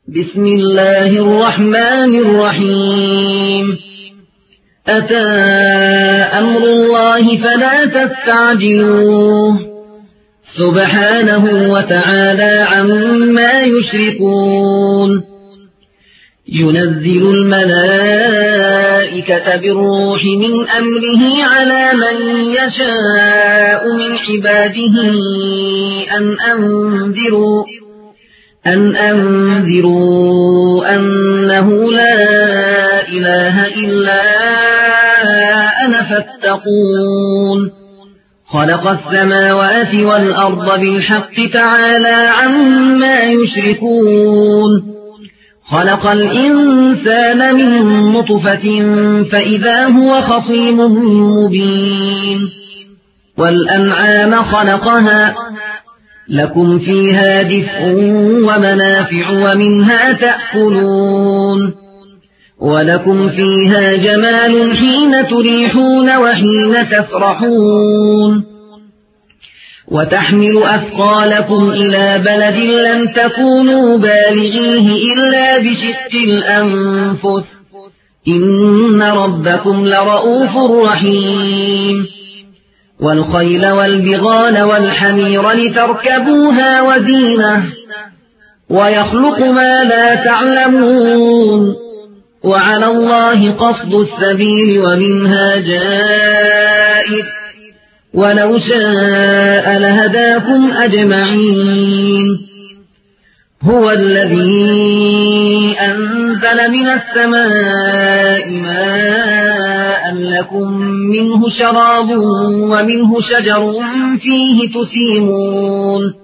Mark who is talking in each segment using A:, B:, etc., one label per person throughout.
A: بسم الله الرحمن الرحيم أتى أمر الله فلا تستعجلوه سبحانه وتعالى عما يشركون ينزل الملائكة بالروح من أمره على من يشاء من عباده أن أنذروا أنه لا إله إلا أنا فاتقون خلق السماوات والأرض بالحق تعالى عما يشركون خلق الإنسان من نطفة فإذا هو خصيم مبين والأنعام خلقها لكم فيها دفء ومنافع ومنها تأكلون ولكم فيها جمال حين تريحون وحين تفرحون وتحمل أثقالكم إلى بلد لم تكونوا بالغيه إلا بشق الأنفس إن ربكم لرؤوف رحيم والخيل والبغال والحمير لتركبوها وزينة ويخلق ما لا تعلمون وعلى الله قصد السبيل ومنها جائر ولو شاء لهداكم أجمعين هو الذي أنزل من السماء ماء لكم منه شراب ومنه شجر فيه تسيمون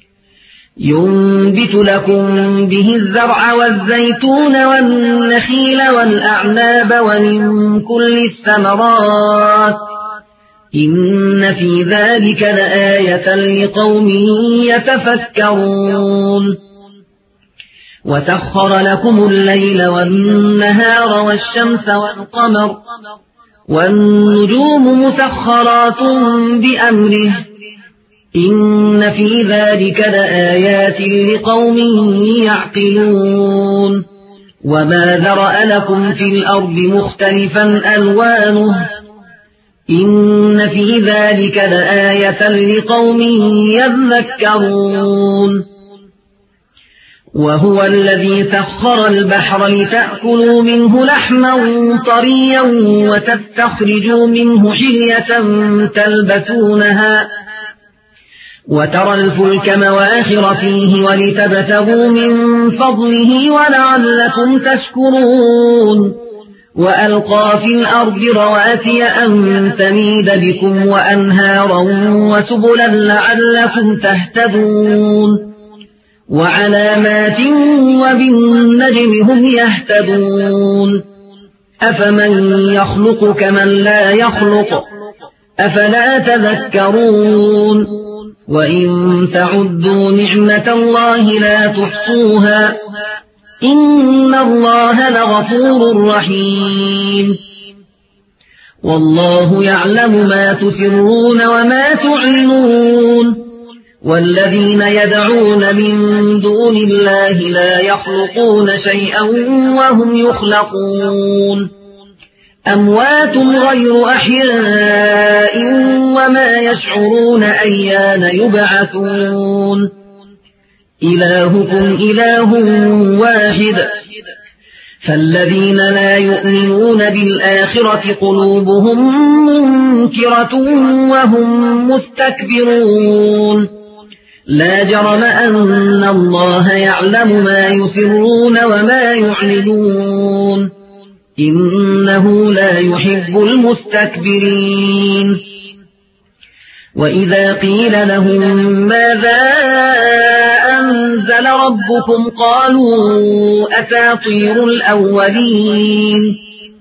A: ينبت لكم به الزرع والزيتون والنخيل والأعناب ومن كل الثمرات إن في ذلك لآية لقوم يتفكرون وسخر لكم الليل والنهار والشمس والقمر والنجوم مسخرات بأمره إن في ذلك لآيات لقوم يعقلون وما ذرأ لكم في الأرض مختلفا ألوانه إن في ذلك لآية لقوم يذكرون وهو الذي سخر البحر لتأكلوا منه لحما طريا وتستخرجوا منه حلية تلبسونها وترى الفلك مواخر فيه ولتبتغوا من فضله ولعلكم تشكرون وألقى في الأرض رواسي أن تميد بكم وأنهارا وسبلا لعلكم تهتدون وعلامات وبالنجم هم يهتدون أفمن يخلق كمن لا يخلق أفلا تذكرون وإن تعدوا نعمة الله لا تحصوها إن الله لغفور رحيم والله يعلم ما تسرون وما تعلنون والذين يدعون من دون الله لا يخلقون شيئا وهم يخلقون أموات غير أحياء وما يشعرون أيان يبعثون إلهكم إله واحد فالذين لا يؤمنون بالآخرة قلوبهم منكرة وهم مستكبرون لا جرم أن الله يعلم ما يسرون وما يعلنون إنه لا يحب المستكبرين وإذا قيل لهم ماذا أنزل ربكم قالوا أساطير الأولين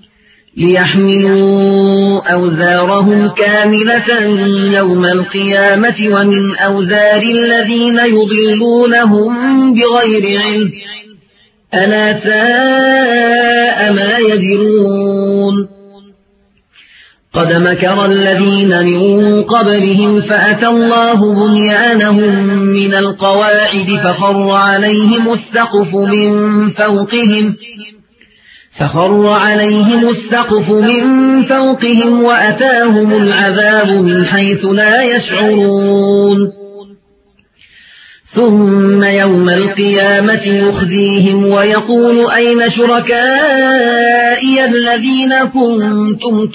A: ليحملوا أوزارهم كاملة يوم القيامة ومن أوزار الذين يضلونهم بغير علم ألا ساء ما يزرون قد مكر الذين من قبلهم فأتى الله بنيانهم من القواعد فخر عليهم السقف من فوقهم وأتاهم العذاب من حيث لا يشعرون ثم يوم القيامة يخزيهم ويقول أين شركائي الذين كنتم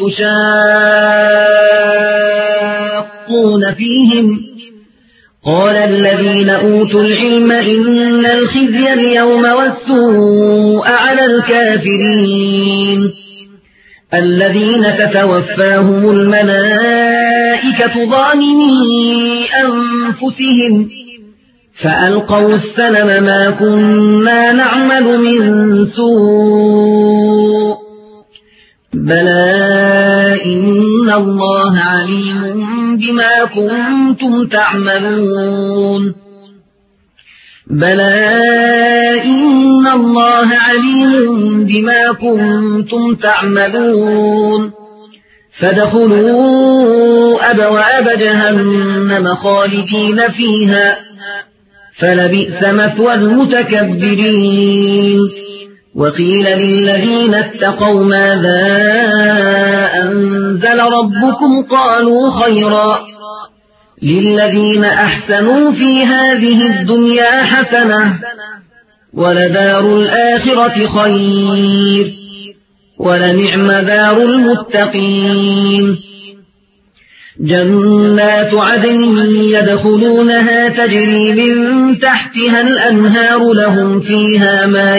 A: تشاقون فيهم قال الذين أوتوا العلم إن الخزي اليوم والسوء على الكافرين الذين تتوفاهم الملائكة ظالمي أنفسهم فألقوا السلم ما كنا نعمل من سوء بلى إن الله عليم بما كنتم تعملون بلى إن الله عليم بما كنتم تعملون فادخلوا أبواب جهنم خالدين فيها فلبئس مثوى المتكبرين وقيل للذين اتقوا ماذا أنزل ربكم قالوا خيرا للذين أحسنوا في هذه الدنيا حسنة ولدار الآخرة خير ولنعم دار المتقين جنات عدن يدخلونها تجري من تحتها الأنهار لهم فيها ما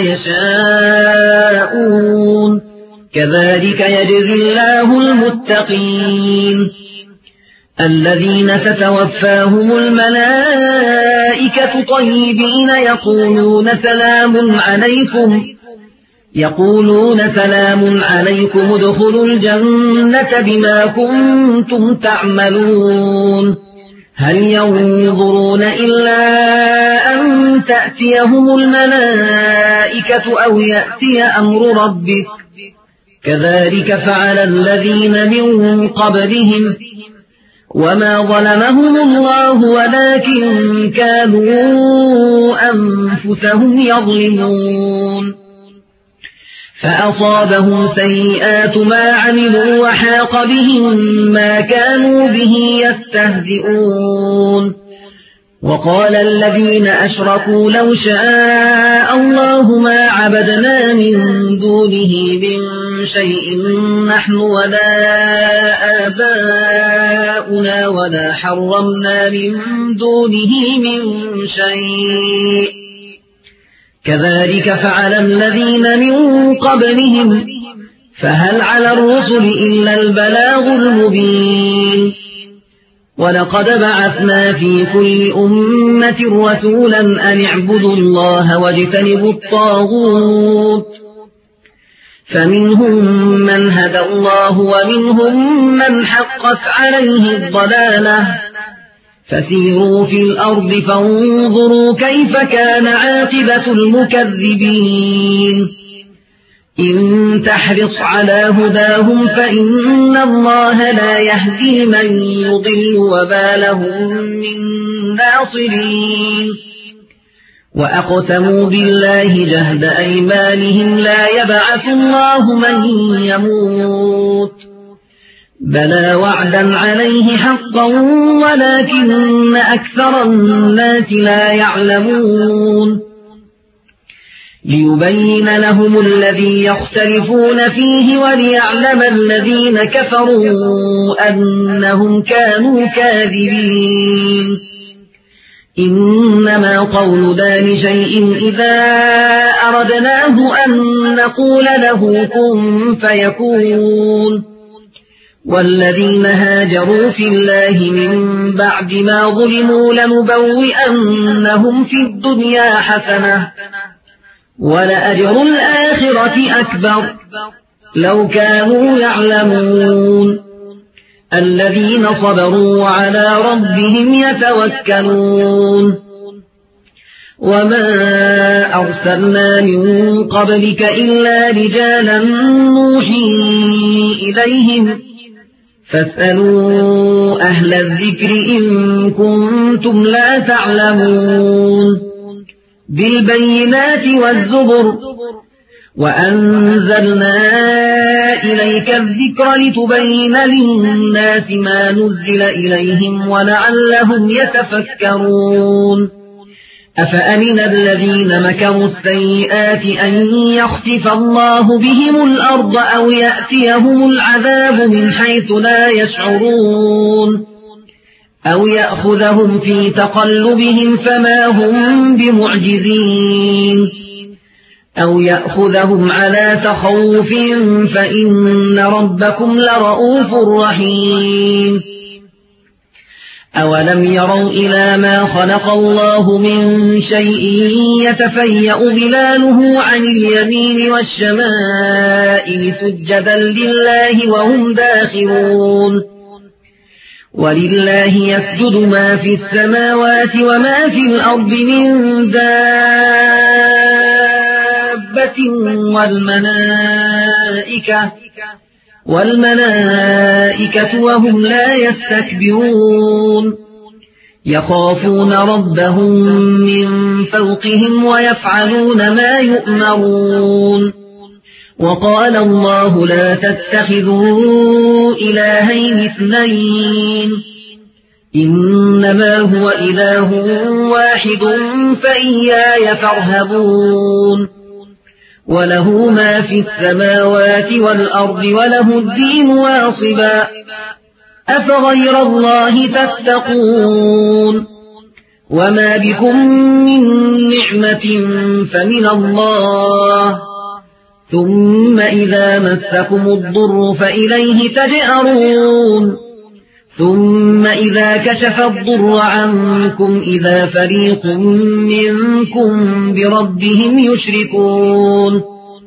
A: يشاءون كذلك يجزي الله المتقين الذين تتوفاهم الملائكة طيبين يقولون سلام عليكم ادخلوا الجنة بما كنتم تعملون هل ينظرون إلا أن تأتيهم الملائكة أو يأتي أمر ربك كذلك فعل الذين من قبلهم وما ظلمهم الله ولكن كانوا أنفسهم يظلمون فأصابهم سيئات ما عملوا وحاق بهم ما كانوا به يستهزئون وقال الذين أشركوا لو شاء الله ما عبدنا من دونه من شيء نحن ولا آباؤنا ولا حرمنا من دونه من شيء كذلك فعل الذين من قبلهم فهل على الرسل إلا البلاغ المبين ولقد بعثنا في كل أمة رسولا أن اعبدوا الله واجتنبوا الطاغوت فمنهم من هدى الله ومنهم من حقت عليه الضلالة فسيروا في الأرض فانظروا كيف كان عاقبة المكذبين إن تحرص على هداهم فإن الله لا يهدي من يضل وما لهم من ناصرين وأقسموا بالله جهد أيمانهم لا يبعث الله من يموت بلى وعدا عليه حقا ولكن أكثر الناس لا يعلمون ليبين لهم الذي يختلفون فيه وليعلم الذين كفروا أنهم كانوا كاذبين إنما قولنا لشيء إذا أردناه أن نقول له كن فيكون والذين هاجروا في الله من بعد ما ظلموا لنبوئنهم في الدنيا حسنة ولأجر الآخرة أكبر لو كانوا يعلمون الذين صبروا وعلى ربهم يتوكلون وما أرسلنا من قبلك إلا رجالا نوحي إليهم فاسألوا أهل الذكر إن كنتم لا تعلمون بالبينات والزبر وأنزلنا إليك الذكر لتبين للناس ما نزل إليهم ولعلهم يتفكرون أفأمن الذين مكروا السيئات أن يخسف الله بهم الأرض أو يأتيهم العذاب من حيث لا يشعرون أو يأخذهم في تقلبهم فما هم بمعجزين أو يأخذهم على تخوف فإن ربكم لرؤوف رحيم أولم يروا إلى ما خلق الله من شيء يتفيأ ظلاله عن اليمين والشمائل سجدا لله وهم داخرون ولله يسجد ما في السماوات وما في الأرض من دابة والملائكة وهم لا يستكبرون يخافون ربهم من فوقهم ويفعلون ما يؤمرون وقال الله لا تتخذوا إلهين اثنين إنما هو إله واحد فإياي فارهبون وله ما في السماوات والأرض وله الدين واصبا أفغير الله تتقون وما بكم من نعمة فمن الله ثم إذا مسكم الضر فإليه تجأرون ثم إذا كشف الضر عنكم إذا فريق منكم بربهم يشركون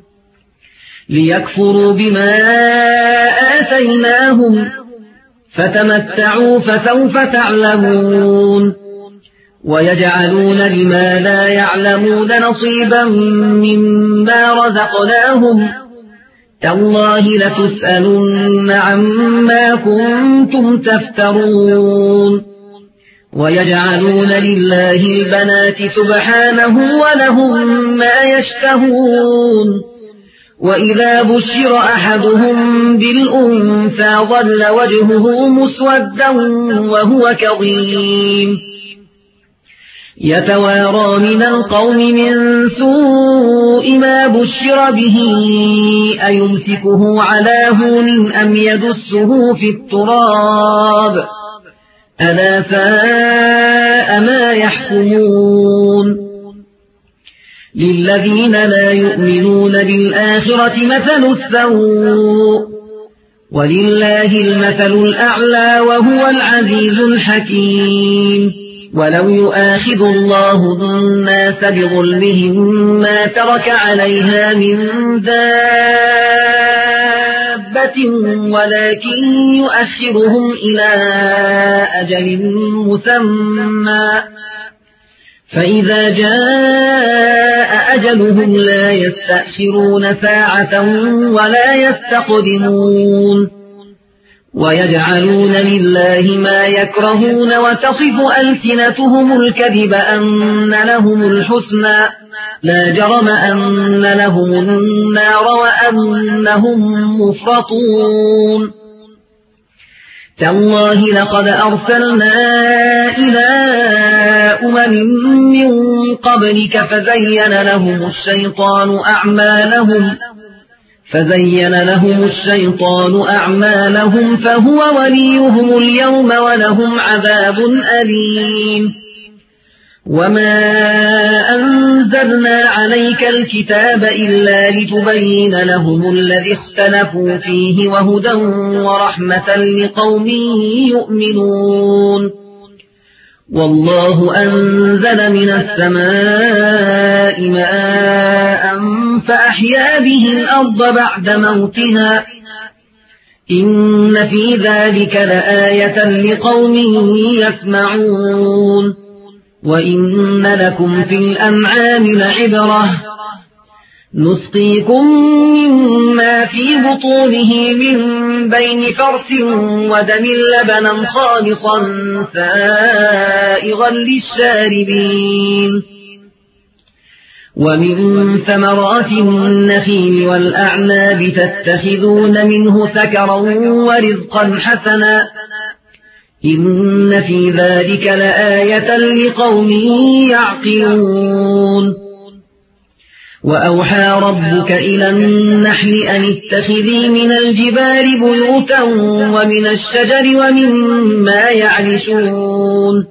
A: ليكفروا بما آتيناهم فتمتعوا فسوف تعلمون ويجعلون لما لا يعلمون نصيبا مما رزقناهم تالله لتسألن عما كنتم تفترون ويجعلون لله البنات سبحانه ولهم ما يشتهون وإذا بشر أحدهم بالأنثى ظل وجهه مسودا وهو كظيم يتوارى من القوم من سوء ما بشر به أيمسكه على هون أم يدسه في التراب ألا ساء ما يحكمون للذين لا يؤمنون بالآخرة مثل السوء ولله المثل الأعلى وهو العزيز الحكيم ولو يؤاخذ الله الناس بظلمهم ما ترك عليها من دابة ولكن يؤخرهم إلى أجل مسمى فإذا جاء أجلهم لا يستأخرون ساعة ولا يستقدمون ويجعلون لله ما يكرهون وتصف ألسنتهم الكذب أن لهم الحسنى لا جرم أن لهم النار وأنهم مفرطون تالله لقد أرسلنا إلى من قبلك فزين لهم الشيطان أعمالهم فهو وليهم اليوم ولهم عذاب أليم وما أنزلنا عليك الكتاب إلا لتبين لهم الذي اختلفوا فيه وهدى ورحمة لقوم يؤمنون والله أنزل من السماء ماء فأحيا به الأرض بعد موتها إن في ذلك لآية لقوم يسمعون وإن لكم في الأنعام لعبرة نسقيكم مما في بطونه من بين فرث ودم لبنا خالصا سائغا للشاربين ومن ثمرات النخيل والأعناب تتخذون منه سكرا ورزقا حسنا إن في ذلك لآية لقوم يعقلون وأوحى ربك إلى النحل أن اتخذي من الجبال بيوتا ومن الشجر ومما يعرشون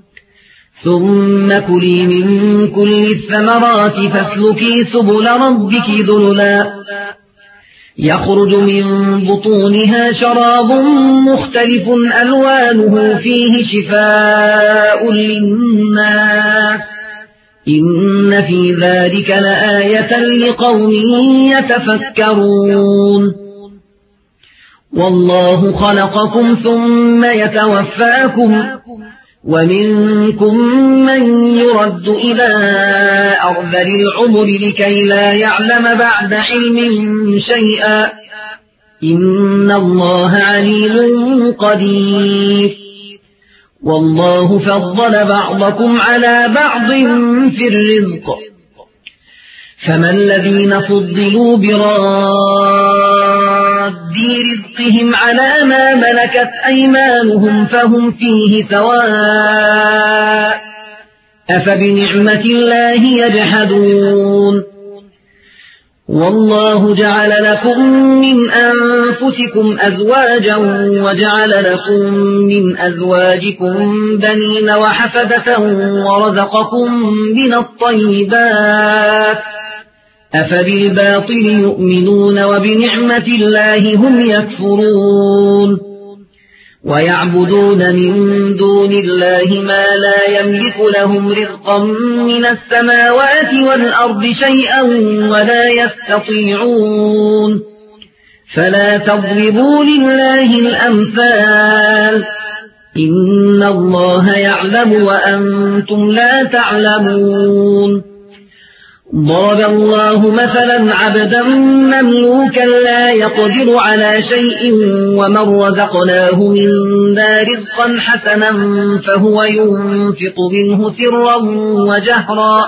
A: ثم كلي من كل الثمرات فاسلكي سبل ربك ذللا يخرج من بطونها شراب مختلف ألوانه فيه شفاء للناس إن في ذلك لآية لقوم يتفكرون والله خلقكم ثم يتوفاكم ومنكم من يرد إلى أرذل العمر لكي لا يعلم بعد علم شيئا إن الله عليم قدير والله فضل بعضكم على بعض في الرزق فما الذين فضلوا براد رزقهم على ما ملكت أيمانهم فهم فيه سواء أفبنعمة الله يجحدون والله جعل لكم من أنفسكم أزواجا وجعل لكم من أزواجكم بنين وحفدة ورزقكم من الطيبات أفبالباطل يؤمنون وبنعمة الله هم يكفرون ويعبدون من دون الله ما لا يملك لهم رزقا من السماوات والأرض شيئا ولا يستطيعون فلا تضربوا لله الأمثال إن الله يعلم وأنتم لا تعلمون ضرب الله مثلا عبدا مملوكا لا يقدر على شيء ومن رزقناه منا رزقا حسنا فهو ينفق منه سرا وجهرا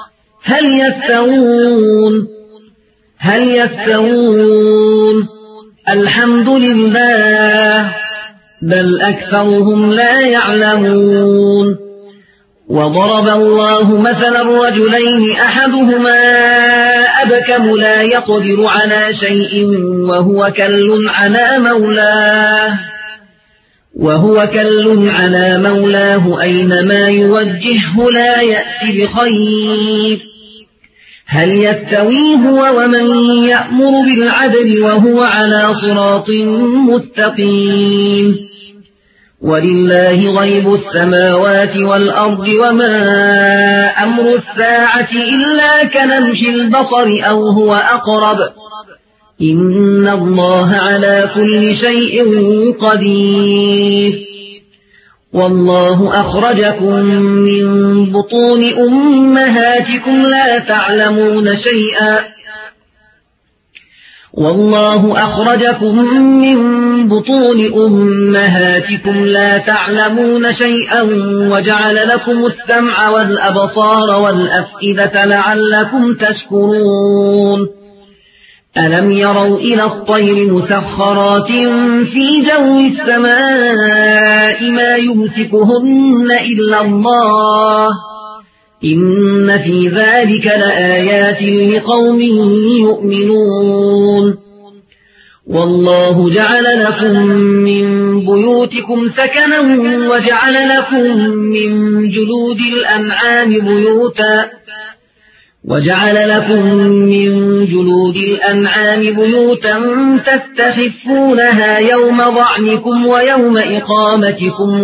A: هل يستوون الحمد لله بل أكثرهم لا يعلمون وضرب الله مثلا رجلين أحدهما أبكم لا يقدر على شيء وهو كل على مولاه أينما يوجهه لا يأتي بخير هل يستوي هو ومن يأمر بالعدل وهو على صراط مستقيم ولله غيب السماوات والأرض وما أمر الساعة إلا كلمح البصر أو هو أقرب إن الله على كل شيء قدير والله أخرجكم من بطون أمهاتكم لا تعلمون شيئا وجعل لكم السمع والأبصار والأفئدة لعلكم تشكرون ألم يروا إلى الطير مسخرات في جو السماء ما يمسكهن إلا الله إن في ذلك لآيات لقوم يؤمنون والله جعل لكم من بيوتكم سكنا وجعل لكم من جلود الأنعام بيوتا تستخفونها يوم ظعنكم ويوم إقامتكم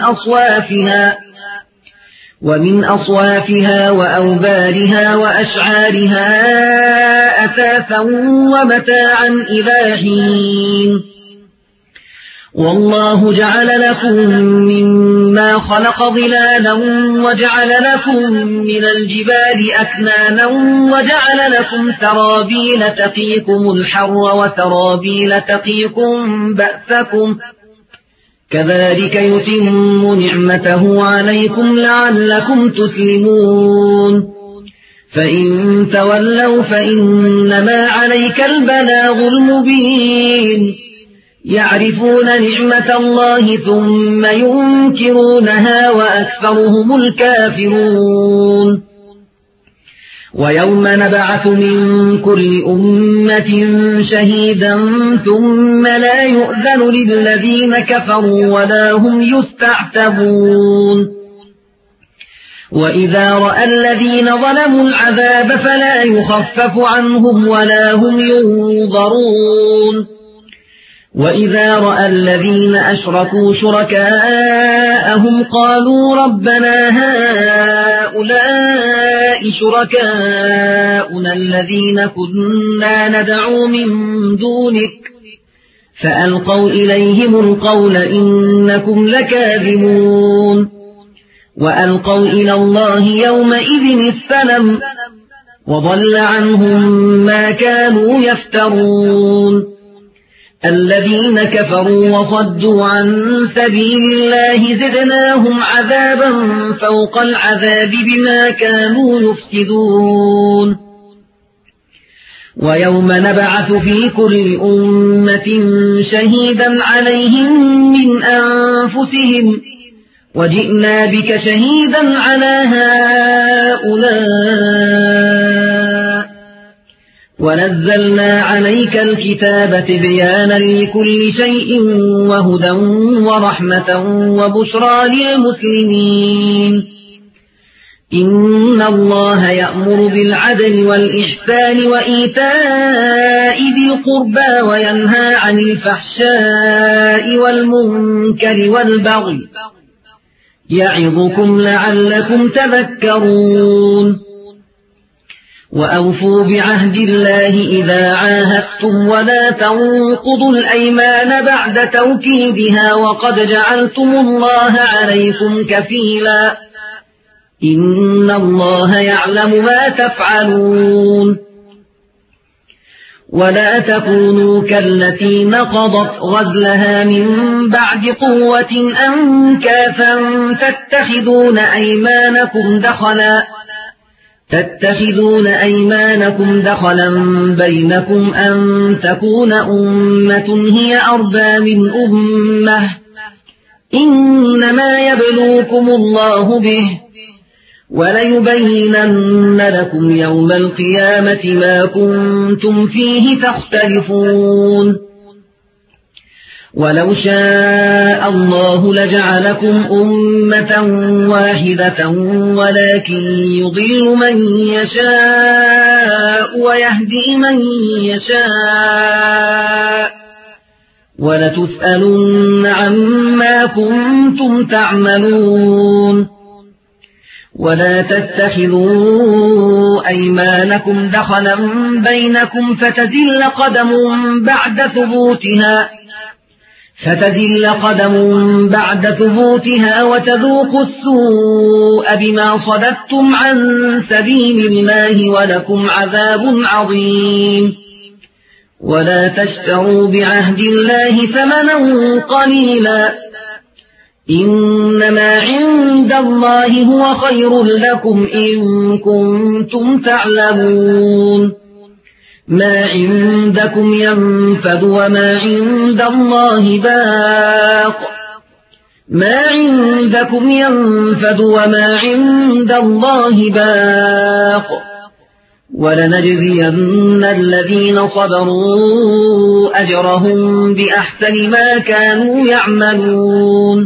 A: ومن أصوافها وأوبارها وأشعارها أثاثا ومتاعا إلى حين والله جعل لكم مما خلق ظلالا وجعل لكم من الجبال أكنانا وجعل لكم سرابيل تقيكم الحر وسرابيل تقيكم بأسكم كذلك يتم نعمته عليكم لعلكم تسلمون فإن تولوا فإنما عليك البلاغ المبين يعرفون نعمة الله ثم ينكرونها وأكثرهم الكافرون ويوم نبعث من كل أمة شهيدا ثم لا يؤذن للذين كفروا ولا هم يستعتبون وإذا رأى الذين ظلموا العذاب فلا يخفف عنهم ولا هم ينظرون وإذا رأى الذين أشركوا شركاءهم قالوا ربنا هؤلاء شركاؤنا الذين كنا ندعو من دونك فألقوا إليهم القول إنكم لكاذبون وألقوا إلى الله يومئذ السلم وضل عنهم ما كانوا يفترون الذين كفروا وصدوا عن سبيل الله زدناهم عذابا فوق العذاب بما كانوا يفسدون ويوم نبعث في كل أمة شهيدا عليهم من أنفسهم وجئنا بك شهيدا على هؤلاء ونزلنا عليك الكتاب تبيانا لكل شيء وهدى ورحمة وبشرى للمسلمين إن الله يأمر بالعدل والإحسان وإيتاء ذي القربى وينهى عن الفحشاء والمنكر والبغي يعظكم لعلكم تذكرون وأوفوا بعهد الله إذا عاهدتم ولا تنقضوا الأيمان بعد توكيدها وقد جعلتم الله عليكم كفيلا إن الله يعلم ما تفعلون ولا تكونوا كالتي نقضت غزلها من بعد قوة أنكاثا تتخذون أيمانكم دخلا بينكم أن تكون أمة هي أربى من أمة إنما يبلوكم الله به وليبينن لكم يوم القيامة ما كنتم فيه تختلفون ولو شاء الله لجعلكم أمة واحدة ولكن يضل من يشاء ويهدي من يشاء ولتسألن عما كنتم تعملون ولا تتخذوا أيمانكم دخلا بينكم فتزل قدم بعد ثبوتها وتذوقوا السوء بما صددتم عن سبيل الله ولكم عذاب عظيم ولا تشتروا بعهد الله ثمنا قليلا إنما عند الله هو خير لكم إن كنتم تعلمون ما عندكم ينفد وما عند الله باق ولنجزين الذين صبروا أجرهم بأحسن ما كانوا يعملون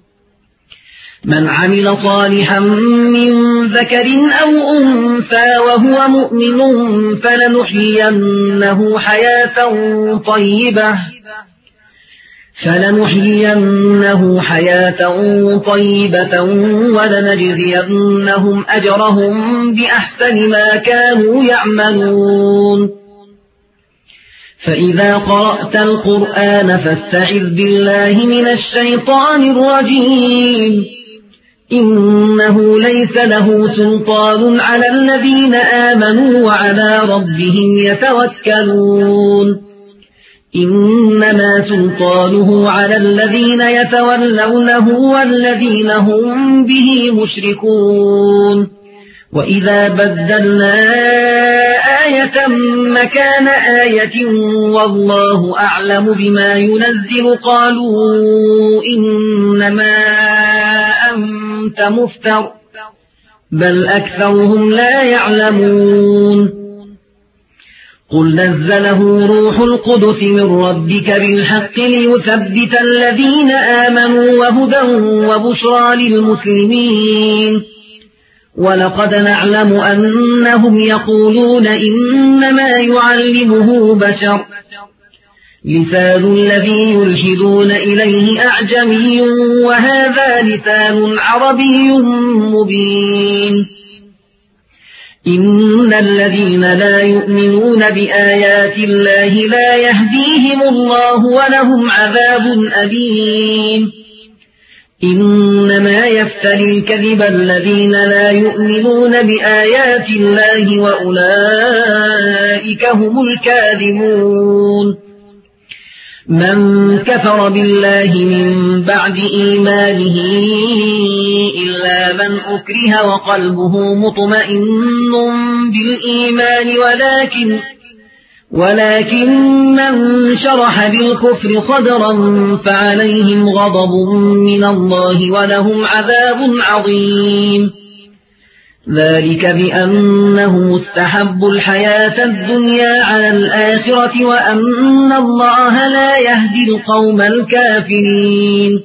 A: من عمل صالحا من ذكر أو أنثى وهو مؤمن فلنحيينه حياة طيبة ولنجزينهم أجرهم بأحسن ما كانوا يعملون فإذا قرأت القرآن فاستعذ بالله من الشيطان الرجيم إنه ليس له سلطان على الذين آمنوا وعلى ربهم يتوكلون إنما سلطانه على الذين يتولونه والذين هم به مشركون وإذا بدلنا آية مكان آية والله أعلم بما ينزل قالوا إنما أنت مفتر بل أكثرهم لا يعلمون قل نزله روح القدس من ربك بالحق ليثبت الذين آمنوا وهدى وبشرى للمسلمين ولقد نعلم أنهم يقولون إنما يعلمه بشر لسان الذي يلحدون إليه أعجمي وهذا لسان عربي مبين إن الذين لا يؤمنون بآيات الله لا يهديهم الله ولهم عذاب أليم إنما يفتري الكذب الذين لا يؤمنون بآيات الله وأولئك هم الكاذبون من كفر بالله من بعد إيمانه إلا من أكره وقلبه مطمئن بالإيمان ولكن من شرح بالكفر صدرا فعليهم غضب من الله ولهم عذاب عظيم ذلك بأنهم استحبوا الحياة الدنيا على الآخرة وأن الله لا يهدي القوم الكافرين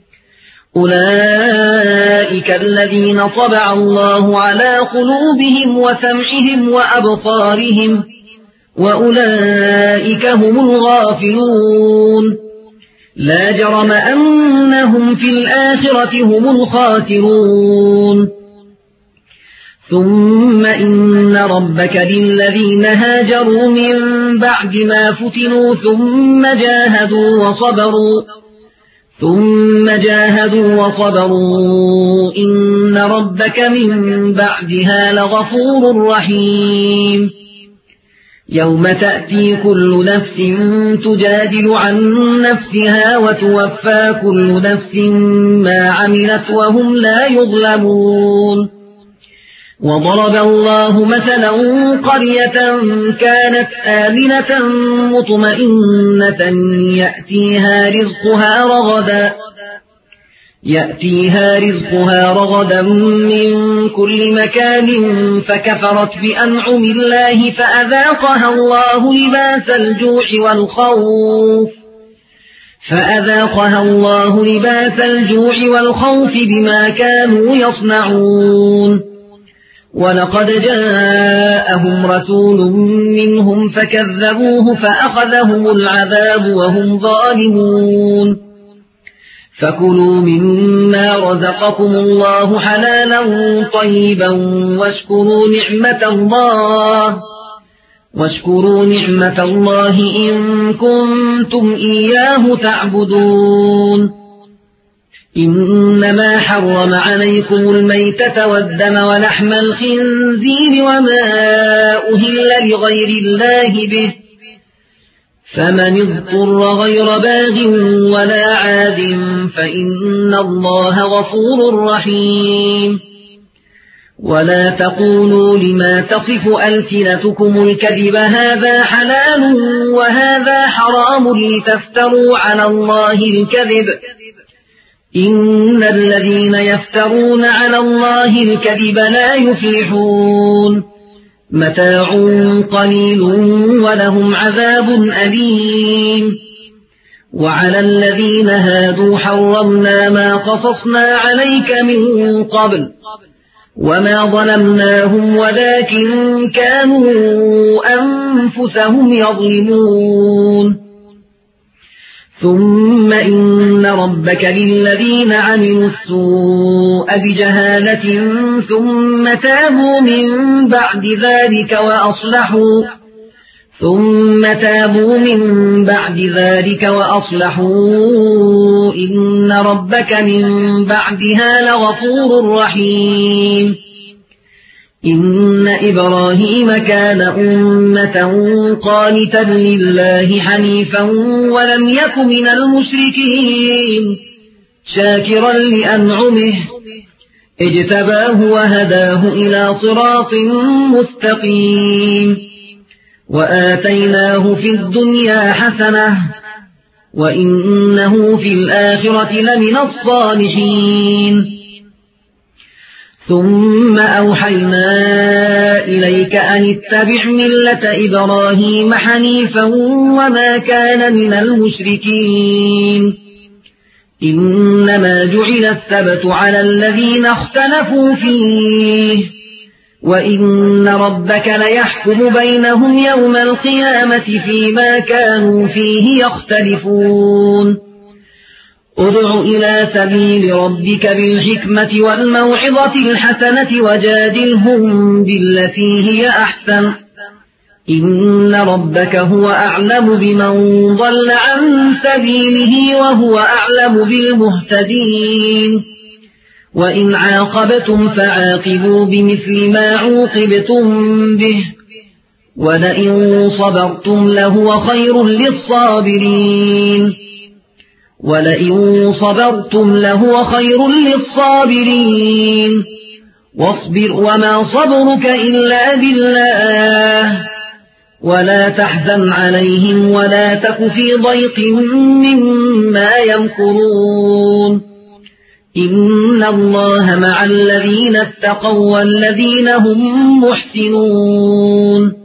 A: أولئك الذين طبع الله على قلوبهم وسمعهم وأبصارهم وأولئك هم الغافلون لا جرم أنهم في الآخرة هم الخاسرون ثم إن ربك للذين هاجروا من بعد ما فتنوا ثم جاهدوا وصبروا إن ربك من بعدها لغفور رحيم يوم تأتي كل نفس تجادل عن نفسها وتوفى كل نفس ما عملت وهم لا يظلمون وضرب الله مثلا قرية كانت آمنة مطمئنة يأتيها رزقها رغدا من كل مكان فكفرت بأنعم الله فأذاقها الله لباس الجوع والخوف بما كانوا يصنعون ولقد جاءهم رسول منهم فكذبوه فأخذهم العذاب وهم ظالمون فكلوا مما رزقكم الله حلالا طيبا واشكروا نعمة الله إن كنتم إياه تعبدون إنما حرم عليكم الميتة والدم ولحم الخنزير وما أهل لغير الله به فمن اضطر غير باغ ولا عاد فإن الله غفور رحيم ولا تقولوا لما تصف ألسنتكم الكذب هذا حلال وهذا حرام لتفتروا على الله الكذب إن الذين يفترون على الله الكذب لا يفلحون متاع قليل ولهم عذاب أليم وعلى الذين هادوا حرمنا ما قصصنا عليك من قبل وما ظلمناهم ولكن كانوا أنفسهم يظلمون ثم إن ربك للذين عملوا السوء بجهالة ثم تابوا من بعد ذلك ثم تابوا من بعد ذلك وأصلحوا إن ربك من بعدها لغفور رحيم إن إبراهيم كان أمة قانتا لله حنيفا ولم يك من المشركين شاكرا لأنعمه اجتباه وهداه إلى صراط مستقيم وآتيناه في الدنيا حسنة وإنه في الآخرة لمن الصالحين ثم أوحينا إليك أن اتبع ملة إبراهيم حنيفا وما كان من المشركين إنما جعل السبت على الذين اختلفوا فيه وإن ربك ليحكم بينهم يوم القيامة فيما كانوا فيه يختلفون ادع إلى سبيل ربك بالحكمة والموعظة الحسنة وجادلهم بالتي هي أحسن إن ربك هو أعلم بمن ضل عن سبيله وهو أعلم بالمهتدين وإن عاقبتم فعاقبوا بمثل ما عوقبتم به ولئن صبرتم لهو خير للصابرين واصبر وما صبرك إلا بالله ولا تحزن عليهم ولا تك في ضيق مما يمكرون إن الله مع الذين اتقوا والذين هم محسنون